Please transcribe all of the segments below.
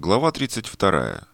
Глава 32.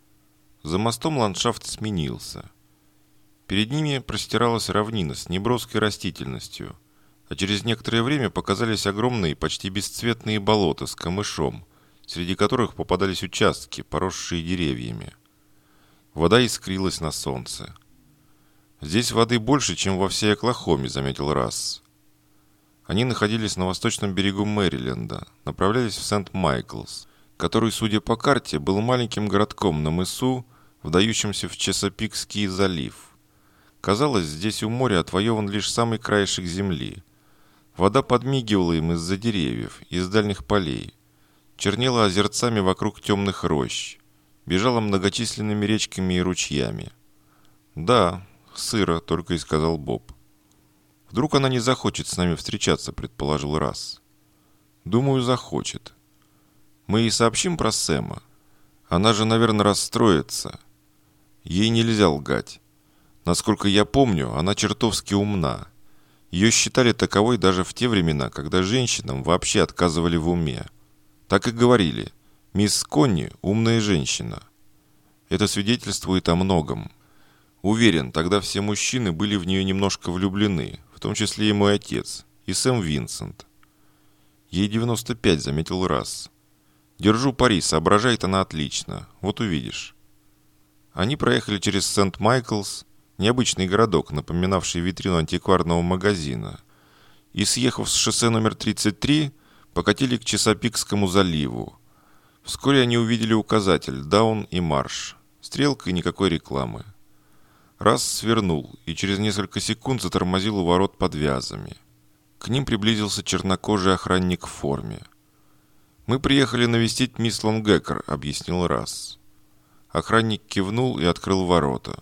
За мостом ландшафт сменился. Перед ними простиралась равнина с неброской растительностью, а через некоторое время показались огромные, почти бесцветные болота с камышом, среди которых попадались участки, поросшие деревьями. Вода искрилась на солнце. «Здесь воды больше, чем во всей Оклахоме», — заметил Расс. Они находились на восточном берегу Мэриленда, направлялись в Сент-Майклс, который, судя по карте, был маленьким городком на мысу, вдающимся в Чесапикский залив. Казалось, здесь у моря отвоеван лишь самый краешек земли. Вода подмигивала им из-за деревьев, из дальних полей, чернела озерцами вокруг темных рощ, бежала многочисленными речками и ручьями. «Да, сыро», — только и сказал Боб. «Вдруг она не захочет с нами встречаться», — предположил Расс. «Думаю, захочет. Мы ей сообщим про Сэма. Она же, наверное, расстроится. Ей нельзя лгать. Насколько я помню, она чертовски умна. Ее считали таковой даже в те времена, когда женщинам вообще отказывали в уме. Так и говорили: мисс Конни – умная женщина. Это свидетельствует о многом. Уверен, тогда все мужчины были в нее немножко влюблены, в том числе и мой отец, и Сэм Винсент. Ей 95, заметил Расс. Держу пари, соображает она отлично. Вот увидишь. Они проехали через Сент-Майклс, необычный городок, напоминавший витрину антикварного магазина, и, съехав с шоссе номер 33, покатили к Чесапикскому заливу. Вскоре они увидели указатель «Даун» и «Марш». Стрелка и никакой рекламы. Расс свернул и через несколько секунд затормозил у ворот под вязами. К ним приблизился чернокожий охранник в форме. «Мы приехали навестить мисс Лонгекер», — объяснил Расс. Охранник кивнул и открыл ворота.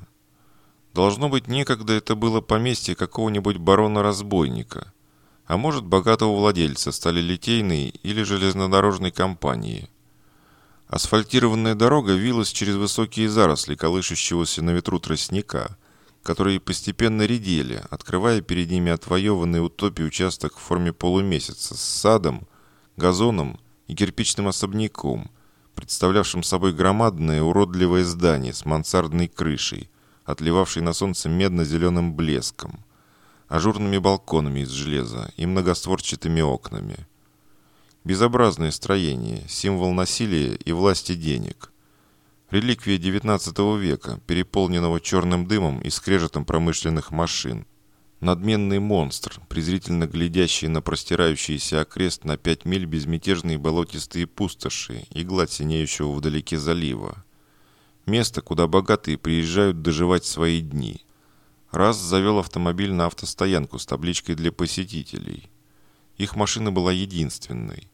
Должно быть, некогда это было поместье какого-нибудь барона-разбойника, а может, богатого владельца сталелитейной или железнодорожной компании. Асфальтированная дорога вилась через высокие заросли колышущегося на ветру тростника, которые постепенно редели, открывая перед ними отвоеванный утопий участок в форме полумесяца с садом, газоном и кирпичным особняком, представлявшим собой громадное уродливое здание с мансардной крышей, отливавшей на солнце медно-зеленым блеском, ажурными балконами из железа и многостворчатыми окнами. Безобразное строение, символ насилия и власти денег. Реликвия XIX века, переполненного черным дымом и скрежетом промышленных машин. Надменный монстр, презрительно глядящий на простирающийся окрест на 5 миль безмятежные болотистые пустоши и гладь синеющего вдалеке залива. Место, куда богатые приезжают доживать свои дни. Расс завел автомобиль на автостоянку с табличкой для посетителей. Их машина была единственной.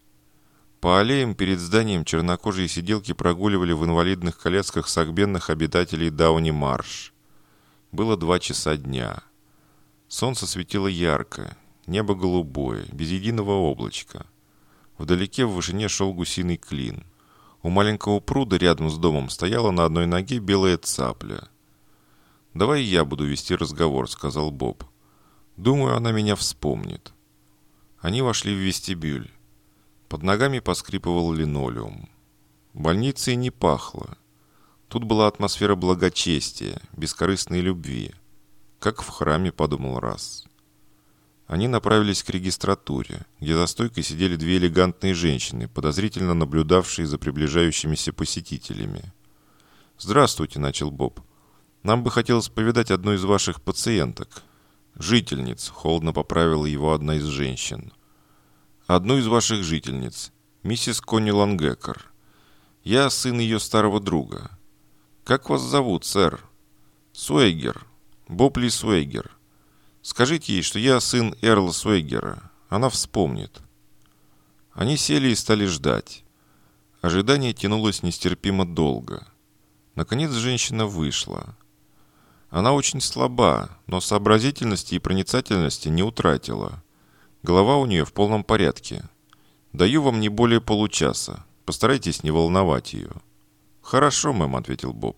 По аллеям перед зданием чернокожие сиделки прогуливали в инвалидных колясках согбенных обитателей Дауни-Марш. Было 2 часа дня. Солнце светило ярко, небо голубое, без единого облачка. Вдалеке в вышине шел гусиный клин. У маленького пруда рядом с домом стояла на одной ноге белая цапля. «Давай я буду вести разговор», — сказал Боб. «Думаю, она меня вспомнит». Они вошли в вестибюль. Под ногами поскрипывал линолеум. Больницей не пахло. Тут была атмосфера благочестия, бескорыстной любви. «Как в храме», — подумал Расс. Они направились к регистратуре, где за стойкой сидели 2 элегантные женщины, подозрительно наблюдавшие за приближающимися посетителями. «Здравствуйте», — начал Боб. «Нам бы хотелось повидать одну из ваших пациенток». «Жительниц», — холодно поправила его одна из женщин. «Одну из ваших жительниц, миссис Конни Лонгекер. Я сын ее старого друга». «Как вас зовут, сэр?» «Суэгер. Боб Ли Суэгер. Скажите ей, что я сын Эрла Суэгера. Она вспомнит». Они сели и стали ждать. Ожидание тянулось нестерпимо долго. Наконец женщина вышла. Она очень слаба, но сообразительности и проницательности не утратила. Голова у нее в полном порядке. Даю вам не более получаса. Постарайтесь не волновать ее. «Хорошо, мэм», — ответил Боб.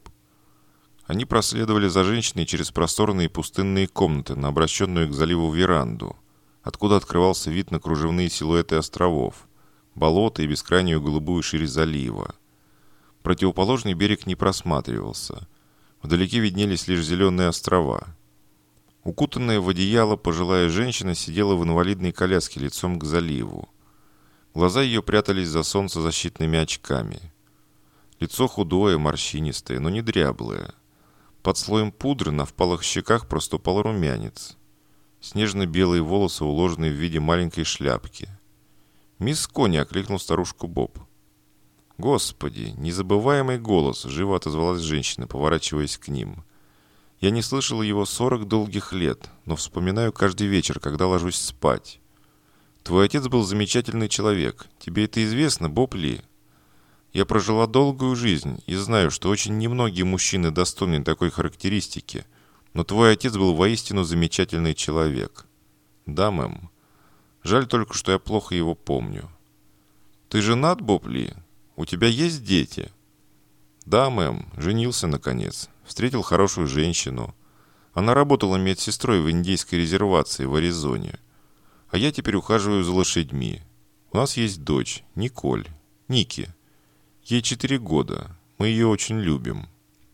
Они проследовали за женщиной через просторные пустынные комнаты на обращенную к заливу веранду, откуда открывался вид на кружевные силуэты островов, болота и бескрайнюю голубую ширь залива. Противоположный берег не просматривался. Вдалеке виднелись лишь зеленые острова. Укутанная в одеяло пожилая женщина сидела в инвалидной коляске лицом к заливу. Глаза ее прятались за солнцезащитными очками. Лицо худое, морщинистое, но не дряблое. Под слоем пудры на впалых щеках проступал румянец. Снежно-белые волосы уложены в виде маленькой шляпки. «Мисс Конни!» — окликнул старушку Боб. «Господи, незабываемый голос!» — живо отозвалась женщина, поворачиваясь к ним. «Я не слышала его 40 долгих лет, но вспоминаю каждый вечер, когда ложусь спать. Твой отец был замечательный человек. Тебе это известно, Боб Ли? Я прожила долгую жизнь и знаю, что очень немногие мужчины достойны такой характеристики, но твой отец был воистину замечательный человек». «Да, мэм. Жаль только, что я плохо его помню». «Ты женат, Боб Ли? У тебя есть дети?» «Да, мэм. Женился, наконец. Встретил хорошую женщину. Она работала медсестрой в индейской резервации в Аризоне. А я теперь ухаживаю за лошадьми. У нас есть дочь, Николь, Ники. Ей 4 года. Мы ее очень любим.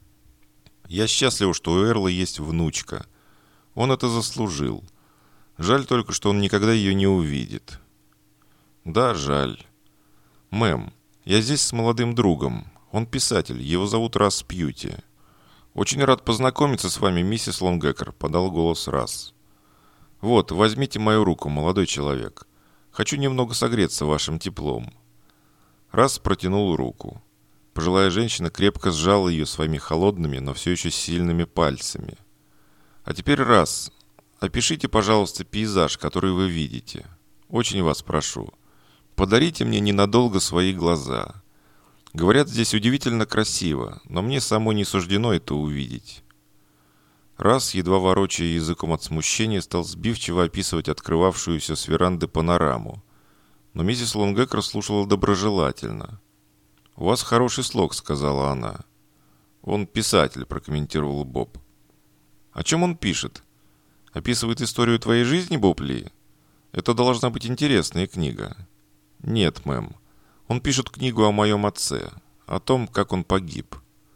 Я счастлив, что у Эрла есть внучка. Он это заслужил. Жаль только, что он никогда ее не увидит». «Да, жаль. Мэм, я здесь с молодым другом. Он писатель, его зовут Расс Пьюти». «Очень рад познакомиться с вами, миссис Лонгекер», — подал голос Расс. «Вот, возьмите мою руку, молодой человек. Хочу немного согреться вашим теплом». Расс протянул руку. Пожилая женщина крепко сжала ее своими холодными, но все еще сильными пальцами. «А теперь, Расс, опишите, пожалуйста, пейзаж, который вы видите. Очень вас прошу. Подарите мне ненадолго свои глаза. Говорят, здесь удивительно красиво, но мне самой не суждено это увидеть». Расс, едва ворочая языком от смущения, стал сбивчиво описывать открывавшуюся с веранды панораму. Но миссис Лонгекер слушала доброжелательно. «У вас хороший слог», — сказала она. «Он писатель», — прокомментировал Боб. «О чем он пишет? Описывает историю твоей жизни, Боб Ли? Это должна быть интересная книга». «Нет, мэм. Он пишет книгу о моем отце, о том, как он погиб».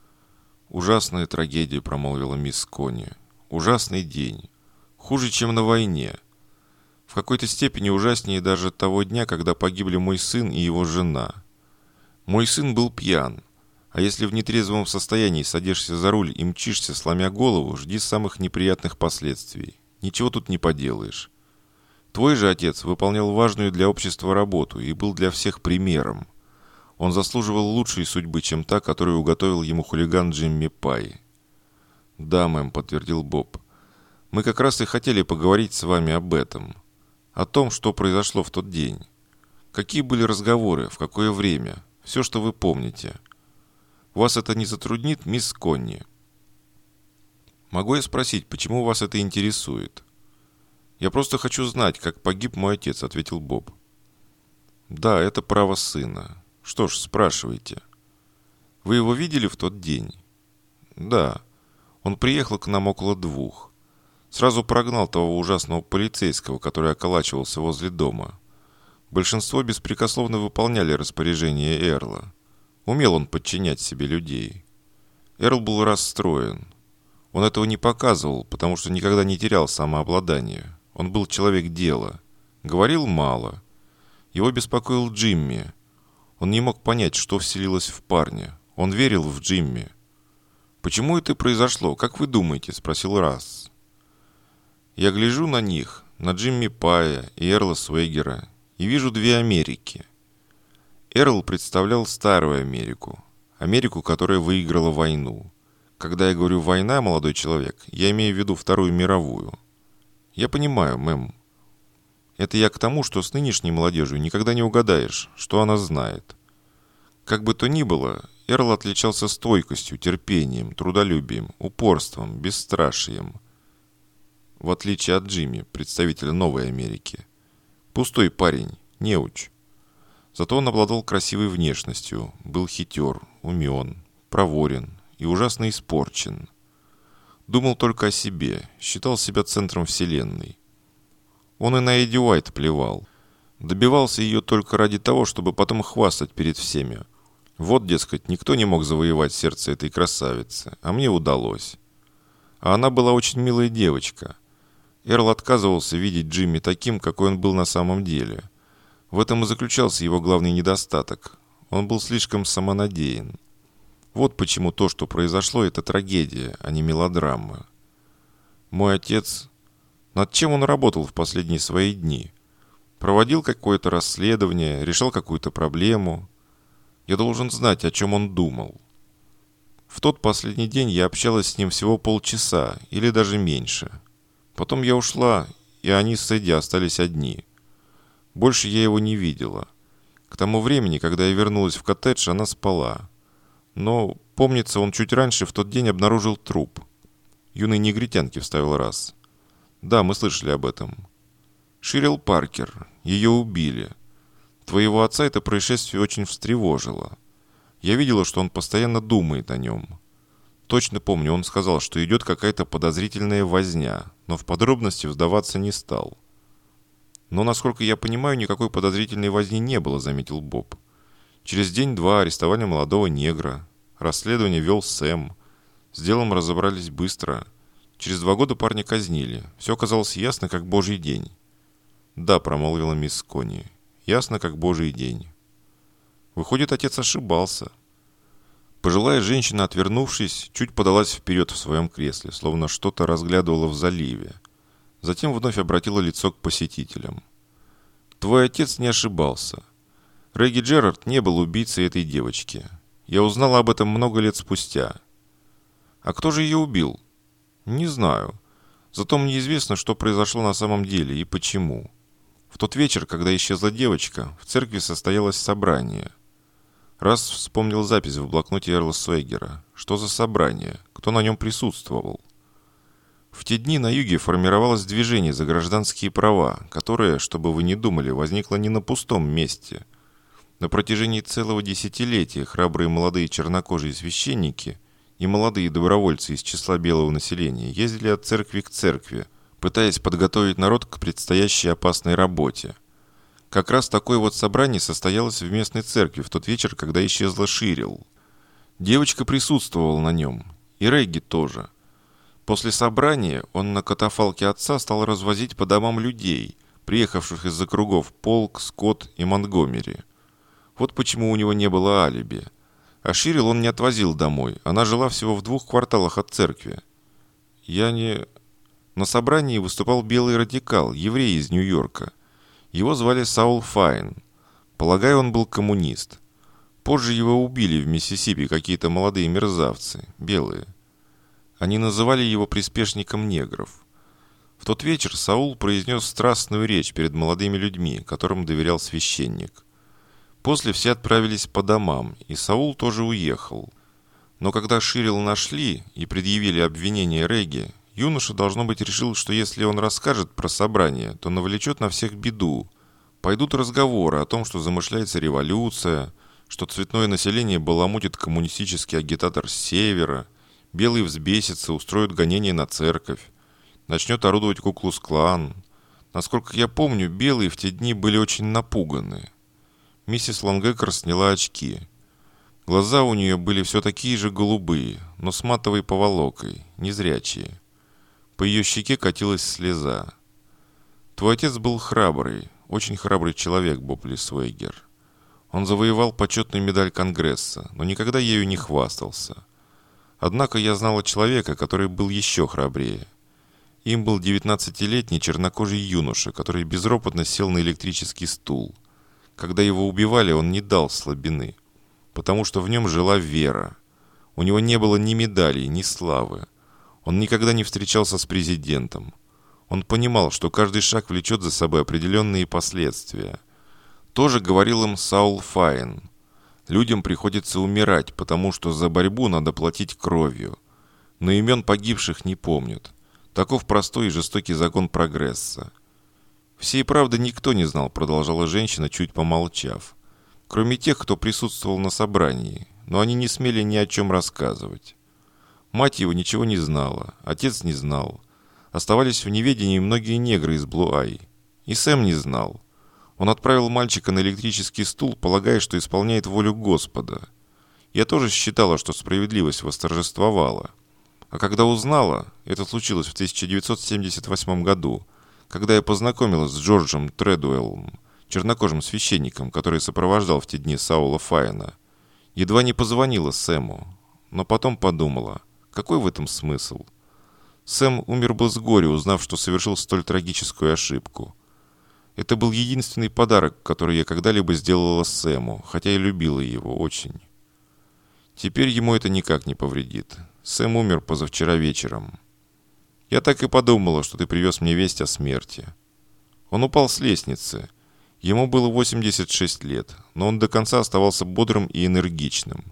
«Ужасная трагедия», — промолвила мисс Конни. «Ужасный день. Хуже, чем на войне. В какой-то степени ужаснее даже того дня, когда погибли мой сын и его жена. Мой сын был пьян, а если в нетрезвом состоянии садишься за руль и мчишься, сломя голову, жди самых неприятных последствий. Ничего тут не поделаешь. Твой же отец выполнял важную для общества работу и был для всех примером. Он заслуживал лучшей судьбы, чем та, которую уготовил ему хулиган Джимми Пай». «Да, мэм», — подтвердил Боб. «Мы как раз и хотели поговорить с вами об этом. О том, что произошло в тот день. Какие были разговоры, в какое время. Все, что вы помните. Вас это не затруднит, мисс Конни?» «Могу я спросить, почему вас это интересует?» «Я просто хочу знать, как погиб мой отец», — ответил Боб. «Да, это право сына. Что ж, спрашивайте. Вы его видели в тот день?» «Да. Он приехал к нам около 2. Сразу прогнал того ужасного полицейского, который околачивался возле дома. Большинство беспрекословно выполняли распоряжения Эрла. Умел он подчинять себе людей. Эрл был расстроен. Он этого не показывал, потому что никогда не терял самообладание. Он был человек дела. Говорил мало. Его беспокоил Джимми. Он не мог понять, что вселилось в парня. Он верил в Джимми. «Почему это произошло? Как вы думаете?» – спросил Расс. «Я гляжу на них, на Джимми Пая и Эрла Свегера, и вижу 2 Америки. Эрл представлял старую Америку, Америку, которая выиграла войну. Когда я говорю «война», молодой человек, я имею в виду Вторую мировую. Я понимаю, мэм. Это я к тому, что с нынешней молодежью никогда не угадаешь, что она знает. Как бы то ни было, Эрл отличался стойкостью, терпением, трудолюбием, упорством, бесстрашием. В отличие от Джимми, представителя Новой Америки. Пустой парень, неуч. Зато он обладал красивой внешностью, был хитер, умен, проворен и ужасно испорчен. Думал только о себе, считал себя центром вселенной. Он и на Эдди Уайт плевал. Добивался ее только ради того, чтобы потом хвастать перед всеми. Вот, дескать, никто не мог завоевать сердце этой красавицы, а мне удалось. А она была очень милая девочка. Эрл отказывался видеть Джимми таким, какой он был на самом деле. В этом и заключался его главный недостаток. Он был слишком самонадеян. Вот почему то, что произошло, это трагедия, а не мелодрама. Мой отец... Над чем он работал в последние свои дни? Проводил какое-то расследование, решал какую-то проблему. Я должен знать, о чем он думал. В тот последний день я общалась с ним всего полчаса, или даже меньше. Потом я ушла, и они с Эдди остались одни. Больше я его не видела. К тому времени, когда я вернулась в коттедж, она спала. Но, помнится, он чуть раньше в тот день обнаружил труп. Юной негритянки, вставил раз. Да, мы слышали об этом. Ширил Паркер. Ее убили. Твоего отца это происшествие очень встревожило. Я видела, что он постоянно думает о нем. Точно помню, он сказал, что идет какая-то подозрительная возня, но в подробности вдаваться не стал. Но, насколько я понимаю, никакой подозрительной возни не было, заметил Боб. Через день-два арестовали молодого негра. Расследование вел Сэм. С делом разобрались быстро. Через 2 года парня казнили. Все оказалось ясно, как божий день. Да, промолвила мисс Конни. Ясно, как божий день. Выходит, отец ошибался. Пожилая женщина, отвернувшись, чуть подалась вперед в своем кресле, словно что-то разглядывала в заливе. Затем вновь обратила лицо к посетителям. Твой отец не ошибался. Регги Джерард не был убийцей этой девочки. Я узнала об этом много лет спустя. А кто же ее убил? Не знаю. Зато мне известно, что произошло на самом деле и почему. В тот вечер, когда исчезла девочка, в церкви состоялось собрание. Раз вспомнил запись в блокноте Эрла Суэггера. Что за собрание? Кто на нем присутствовал? В те дни на юге формировалось движение за гражданские права, которое, чтобы вы не думали, возникло не на пустом месте. На протяжении целого десятилетия храбрые молодые чернокожие священники и молодые добровольцы из числа белого населения ездили от церкви к церкви, пытаясь подготовить народ к предстоящей опасной работе. Как раз такое вот собрание состоялось в местной церкви в тот вечер, когда исчезла Ширил. Девочка присутствовала на нем, и Регги тоже. После собрания он на катафалке отца стал развозить по домам людей, приехавших из округов Полк, Скотт и Монтгомери. Вот почему у него не было алиби. А Ширил он не отвозил домой, она жила всего в 2 кварталах от церкви. На собрании выступал белый радикал, еврей из Нью-Йорка. Его звали Саул Файн. Полагаю, он был коммунист. Позже его убили в Миссисипи какие-то молодые мерзавцы, белые. Они называли его приспешником негров. В тот вечер Саул произнес страстную речь перед молодыми людьми, которым доверял священник. После все отправились по домам, и Саул тоже уехал. Но когда Ширил нашли и предъявили обвинение Регги, юноша, должно быть, решил, что если он расскажет про собрание, то навлечет на всех беду. Пойдут разговоры о том, что замышляется революция, что цветное население баламутит коммунистический агитатор с севера, белый взбесится, устроит гонение на церковь, начнет орудовать Ку-Клукс-Клан. Насколько я помню, белые в те дни были очень напуганы. Миссис Лонгекер сняла очки. Глаза у нее были все такие же голубые, но с матовой поволокой, незрячие. По ее щеке катилась слеза. Твой отец был храбрый, очень храбрый человек, Боб Суэггер. Он завоевал почетную медаль Конгресса, но никогда ею не хвастался. Однако я знала человека, который был еще храбрее. Им был 19-летний чернокожий юноша, который безропотно сел на электрический стул. Когда его убивали, он не дал слабины, потому что в нем жила вера. У него не было ни медалей, ни славы. Он никогда не встречался с президентом. Он понимал, что каждый шаг влечет за собой определенные последствия. Тоже говорил им Саул Файн. Людям приходится умирать, потому что за борьбу надо платить кровью. Но имен погибших не помнят. Таков простой и жестокий закон прогресса. Всей правды никто не знал, продолжала женщина, чуть помолчав. Кроме тех, кто присутствовал на собрании, но они не смели ни о чем рассказывать. Мать его ничего не знала, отец не знал. Оставались в неведении многие негры из Блу-Ай. И Сэм не знал. Он отправил мальчика на электрический стул, полагая, что исполняет волю Господа. Я тоже считала, что справедливость восторжествовала. А когда узнала, это случилось в 1978 году, когда я познакомилась с Джорджем Тредуэллом, чернокожим священником, который сопровождал в те дни Саула Файна, едва не позвонила Сэму, но потом подумала, какой в этом смысл? Сэм умер бы с горя, узнав, что совершил столь трагическую ошибку. Это был единственный подарок, который я когда-либо сделала Сэму, хотя и любила его очень. Теперь ему это никак не повредит. Сэм умер позавчера вечером. Я так и подумала, что ты привез мне весть о смерти. Он упал с лестницы. Ему было 86 лет, но он до конца оставался бодрым и энергичным.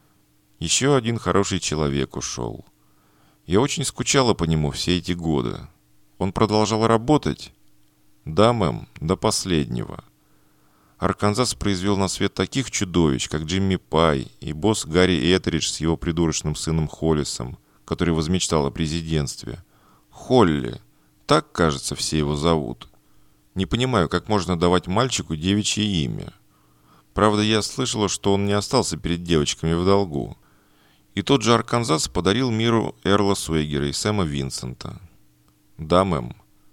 Еще один хороший человек ушел. Я очень скучала по нему все эти годы. Он продолжал работать? Да, мэм, до последнего. Арканзас произвел на свет таких чудовищ, как Джимми Пай и босс Гарри Этеридж с его придурочным сыном Холлисом, который возмечтал о президентстве. Холли. Так, кажется, все его зовут. Не понимаю, как можно давать мальчику девичье имя. Правда, я слышала, что он не остался перед девочками в долгу. И тот же Арканзас подарил миру Эрла Суэгера и Сэма Винсента. Да, мэм.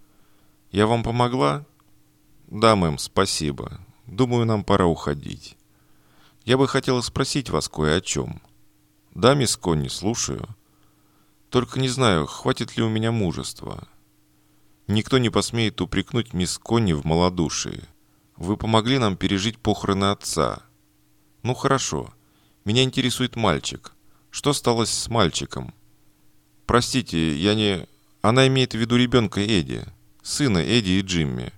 Я вам помогла? Да, мэм, спасибо. Думаю, нам пора уходить. Я бы хотела спросить вас кое о чем. Да, мисс Конни, слушаю. Только не знаю, хватит ли у меня мужества. Никто не посмеет упрекнуть мисс Конни в малодушии. Вы помогли нам пережить похороны отца. Ну хорошо. Меня интересует мальчик. Что стало с мальчиком? Простите, я не... Она имеет в виду ребенка Эдди. Сына Эдди и Джимми.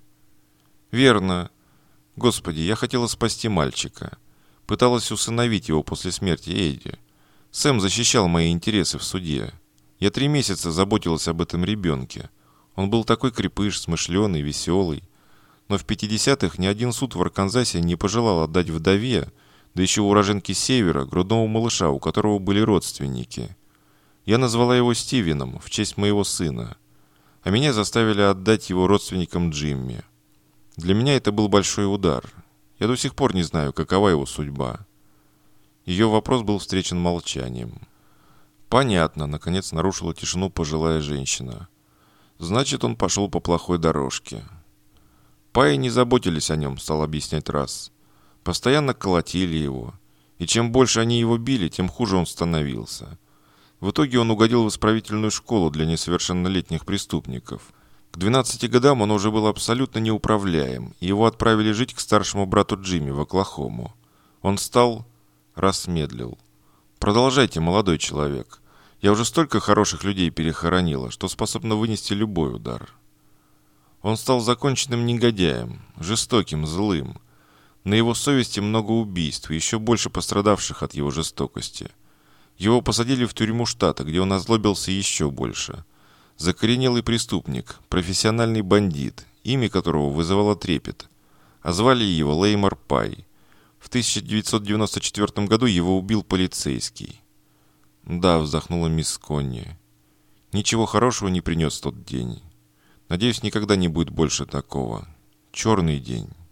Верно. Господи, я хотела спасти мальчика. Пыталась усыновить его после смерти Эдди. Сэм защищал мои интересы в суде. Я 3 месяца заботилась об этом ребенке. Он был такой крепыш, смышленый, веселый. Но в 50-х ни один суд в Арканзасе не пожелал отдать вдове, да еще уроженке Севера, грудного малыша, у которого были родственники. Я назвала его Стивеном в честь моего сына, а меня заставили отдать его родственникам Джимми. Для меня это был большой удар. Я до сих пор не знаю, какова его судьба. Ее вопрос был встречен молчанием. «Понятно», — наконец нарушила тишину пожилая женщина. «Значит, он пошел по плохой дорожке». Паи не заботились о нем, стал объяснять Расс. Постоянно колотили его. И чем больше они его били, тем хуже он становился. В итоге он угодил в исправительную школу для несовершеннолетних преступников. К 12 годам он уже был абсолютно неуправляем, и его отправили жить к старшему брату Джимми в Оклахому. Он стал... Расс медлил. «Продолжайте, молодой человек. Я уже столько хороших людей перехоронила, что способна вынести любой удар». Он стал законченным негодяем, жестоким, злым. На его совести много убийств и еще больше пострадавших от его жестокости. Его посадили в тюрьму штата, где он озлобился еще больше. Закоренелый преступник, профессиональный бандит, имя которого вызывало трепет. А звали его Леймор Пай. В 1994 году его убил полицейский. «Да», — вздохнула мисс Конни. «Ничего хорошего не принес тот день. Надеюсь, никогда не будет больше такого. Черный день».